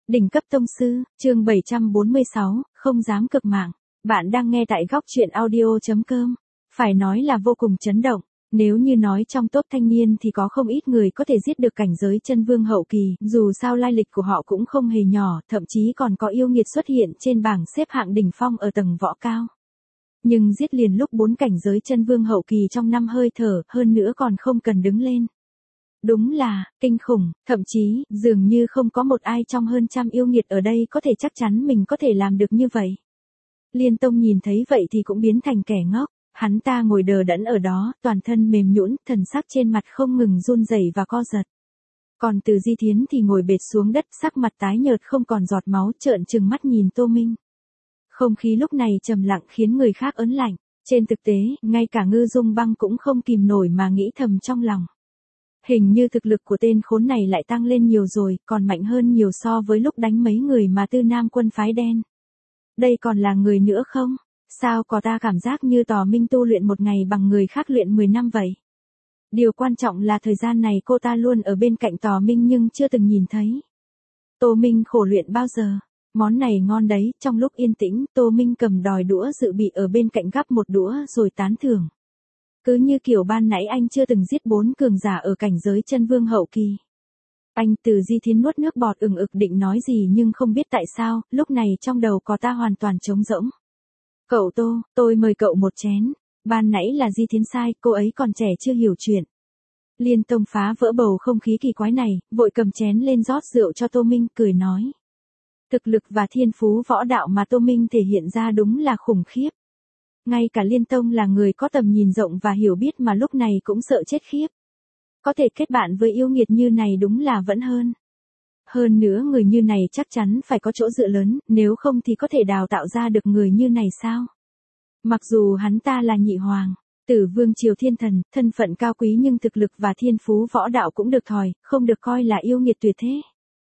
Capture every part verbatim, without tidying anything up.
Đỉnh cấp tông sư, chương bảy trăm bốn mươi sáu, không dám cực mạng. Bạn đang nghe tại góc truyện audio chấm com. Phải nói là vô cùng chấn động. Nếu như nói trong top thanh niên thì có không ít người có thể giết được cảnh giới chân vương hậu kỳ, dù sao lai lịch của họ cũng không hề nhỏ, thậm chí còn có yêu nghiệt xuất hiện trên bảng xếp hạng đỉnh phong ở tầng võ cao. Nhưng giết liền lúc bốn cảnh giới chân vương hậu kỳ trong năm hơi thở, hơn nữa còn không cần đứng lên. Đúng là, kinh khủng, thậm chí, dường như không có một ai trong hơn trăm yêu nghiệt ở đây có thể chắc chắn mình có thể làm được như vậy. Liên Tông nhìn thấy vậy thì cũng biến thành kẻ ngốc, hắn ta ngồi đờ đẫn ở đó, toàn thân mềm nhũn, thần sắc trên mặt không ngừng run rẩy và co giật. Còn Từ Di Thiến thì ngồi bệt xuống đất, sắc mặt tái nhợt không còn giọt máu, trợn trừng mắt nhìn Tô Minh. Không khí lúc này trầm lặng khiến người khác ớn lạnh, trên thực tế, ngay cả Ngư Dung Băng cũng không kìm nổi mà nghĩ thầm trong lòng. Hình như thực lực của tên khốn này lại tăng lên nhiều rồi, còn mạnh hơn nhiều so với lúc đánh mấy người mà Tư Nam quân phái đen. Đây còn là người nữa không? Sao có ta cảm giác như Tò Minh tu luyện một ngày bằng người khác luyện mười năm vậy? Điều quan trọng là thời gian này cô ta luôn ở bên cạnh Tò Minh nhưng chưa từng nhìn thấy. Tô Minh khổ luyện bao giờ? Món này ngon đấy, trong lúc yên tĩnh, Tô Minh cầm đòi đũa dự bị ở bên cạnh gắp một đũa rồi tán thưởng. Cứ như kiểu ban nãy anh chưa từng giết bốn cường giả ở cảnh giới chân vương hậu kỳ. Anh Từ Di Thiến nuốt nước bọt ừng ực định nói gì nhưng không biết tại sao, lúc này trong đầu có ta hoàn toàn trống rỗng. Cậu Tô, tôi mời cậu một chén. Ban nãy là Di Thiến sai, cô ấy còn trẻ chưa hiểu chuyện. Liên Tông phá vỡ bầu không khí kỳ quái này, vội cầm chén lên rót rượu cho Tô Minh, cười nói. Thực lực và thiên phú võ đạo mà Tô Minh thể hiện ra đúng là khủng khiếp. Ngay cả Liên Tông là người có tầm nhìn rộng và hiểu biết mà lúc này cũng sợ chết khiếp. Có thể kết bạn với yêu nghiệt như này đúng là vẫn hơn. Hơn nữa người như này chắc chắn phải có chỗ dựa lớn, nếu không thì có thể đào tạo ra được người như này sao? Mặc dù hắn ta là nhị hoàng, tử vương triều thiên thần, thân phận cao quý nhưng thực lực và thiên phú võ đạo cũng được thòi, không được coi là yêu nghiệt tuyệt thế.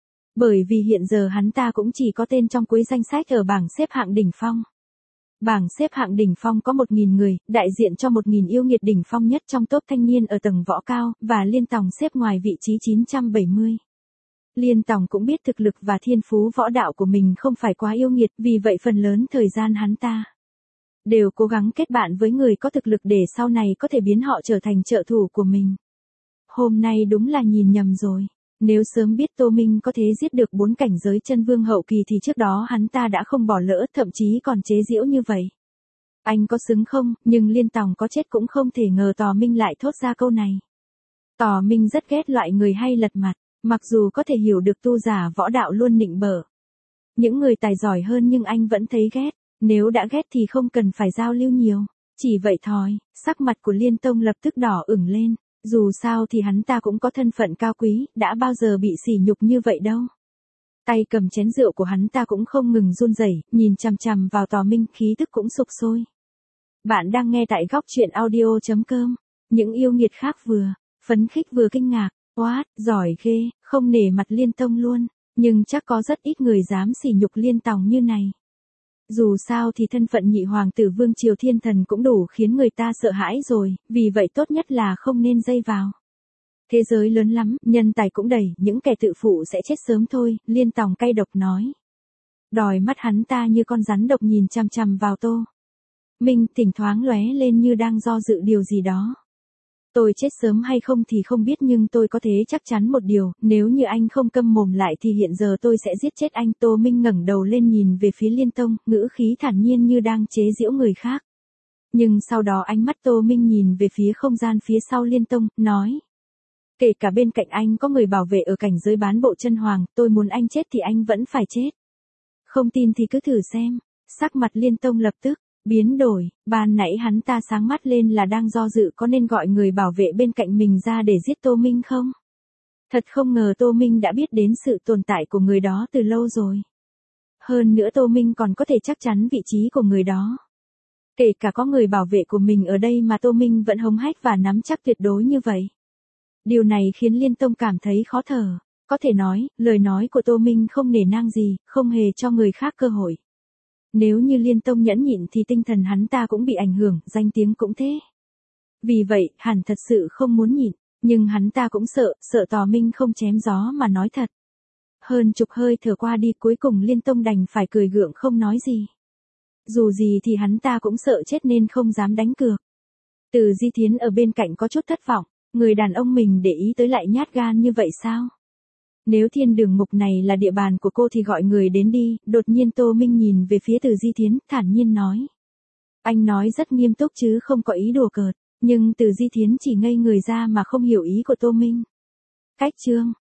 Bởi vì hiện giờ hắn ta cũng chỉ có tên trong cuối danh sách ở bảng xếp hạng đỉnh phong. Bảng xếp hạng đỉnh phong có một nghìn người, đại diện cho một nghìn yêu nghiệt đỉnh phong nhất trong top thanh niên ở tầng võ cao, và Liên Tòng xếp ngoài vị trí chín trăm bảy mươi. Liên Tòng cũng biết thực lực và thiên phú võ đạo của mình không phải quá yêu nghiệt, vì vậy phần lớn thời gian hắn ta đều cố gắng kết bạn với người có thực lực để sau này có thể biến họ trở thành trợ thủ của mình. Hôm nay đúng là nhìn nhầm rồi. Nếu sớm biết Tô Minh có thể giết được bốn cảnh giới chân vương hậu kỳ thì trước đó hắn ta đã không bỏ lỡ, thậm chí còn chế giễu như vậy. Anh có xứng không, nhưng Liên Tòng có chết cũng không thể ngờ Tò Minh lại thốt ra câu này. Tò Minh rất ghét loại người hay lật mặt, mặc dù có thể hiểu được tu giả võ đạo luôn nịnh bợ những người tài giỏi hơn nhưng anh vẫn thấy ghét, nếu đã ghét thì không cần phải giao lưu nhiều. Chỉ vậy thôi, sắc mặt của Liên Tông lập tức đỏ ửng lên. Dù sao thì hắn ta cũng có thân phận cao quý, đã bao giờ bị sỉ nhục như vậy đâu. Tay cầm chén rượu của hắn ta cũng không ngừng run rẩy, nhìn chằm chằm vào Tò Minh, khí tức cũng sục sôi. Bạn đang nghe tại góc truyện audio chấm com. Những yêu nghiệt khác vừa phấn khích vừa kinh ngạc, what, giỏi ghê, không nể mặt Liên Tông luôn, nhưng chắc có rất ít người dám sỉ nhục Liên Tòng như này. Dù sao thì thân phận nhị hoàng tử vương triều thiên thần cũng đủ khiến người ta sợ hãi rồi, vì vậy tốt nhất là không nên dây vào. Thế giới lớn lắm, nhân tài cũng đầy, những kẻ tự phụ sẽ chết sớm thôi, Liên Tòng cay độc nói. Đòi mắt hắn ta như con rắn độc nhìn chằm chằm vào Tô Minh, thỉnh thoáng lóe lên như đang do dự điều gì đó. Tôi chết sớm hay không thì không biết nhưng tôi có thể chắc chắn một điều, nếu như anh không câm mồm lại thì hiện giờ tôi sẽ giết chết anh. Tô Minh ngẩng đầu lên nhìn về phía Liên Tông, ngữ khí thản nhiên như đang chế giễu người khác. Nhưng sau đó ánh mắt Tô Minh nhìn về phía không gian phía sau Liên Tông, nói. Kể cả bên cạnh anh có người bảo vệ ở cảnh giới bán bộ chân hoàng, tôi muốn anh chết thì anh vẫn phải chết. Không tin thì cứ thử xem. Sắc mặt Liên Tông lập tức biến đổi, ban nãy hắn ta sáng mắt lên là đang do dự có nên gọi người bảo vệ bên cạnh mình ra để giết Tô Minh không? Thật không ngờ Tô Minh đã biết đến sự tồn tại của người đó từ lâu rồi. Hơn nữa Tô Minh còn có thể chắc chắn vị trí của người đó. Kể cả có người bảo vệ của mình ở đây mà Tô Minh vẫn hống hách và nắm chắc tuyệt đối như vậy. Điều này khiến Liên Tông cảm thấy khó thở. Có thể nói, lời nói của Tô Minh không nể nang gì, không hề cho người khác cơ hội. Nếu như Liên Tông nhẫn nhịn thì tinh thần hắn ta cũng bị ảnh hưởng, danh tiếng cũng thế. Vì vậy, hẳn thật sự không muốn nhịn, nhưng hắn ta cũng sợ, sợ Tò Minh không chém gió mà nói thật. Hơn chục hơi thở qua đi cuối cùng Liên Tông đành phải cười gượng không nói gì. Dù gì thì hắn ta cũng sợ chết nên không dám đánh cược. Từ Di Thiến ở bên cạnh có chút thất vọng, người đàn ông mình để ý tới lại nhát gan như vậy sao? Nếu thiên đường mục này là địa bàn của cô thì gọi người đến đi, đột nhiên Tô Minh nhìn về phía Từ Di Thiến, thản nhiên nói. Anh nói rất nghiêm túc chứ không có ý đùa cợt, nhưng Từ Di Thiến chỉ ngây người ra mà không hiểu ý của Tô Minh. Cách chương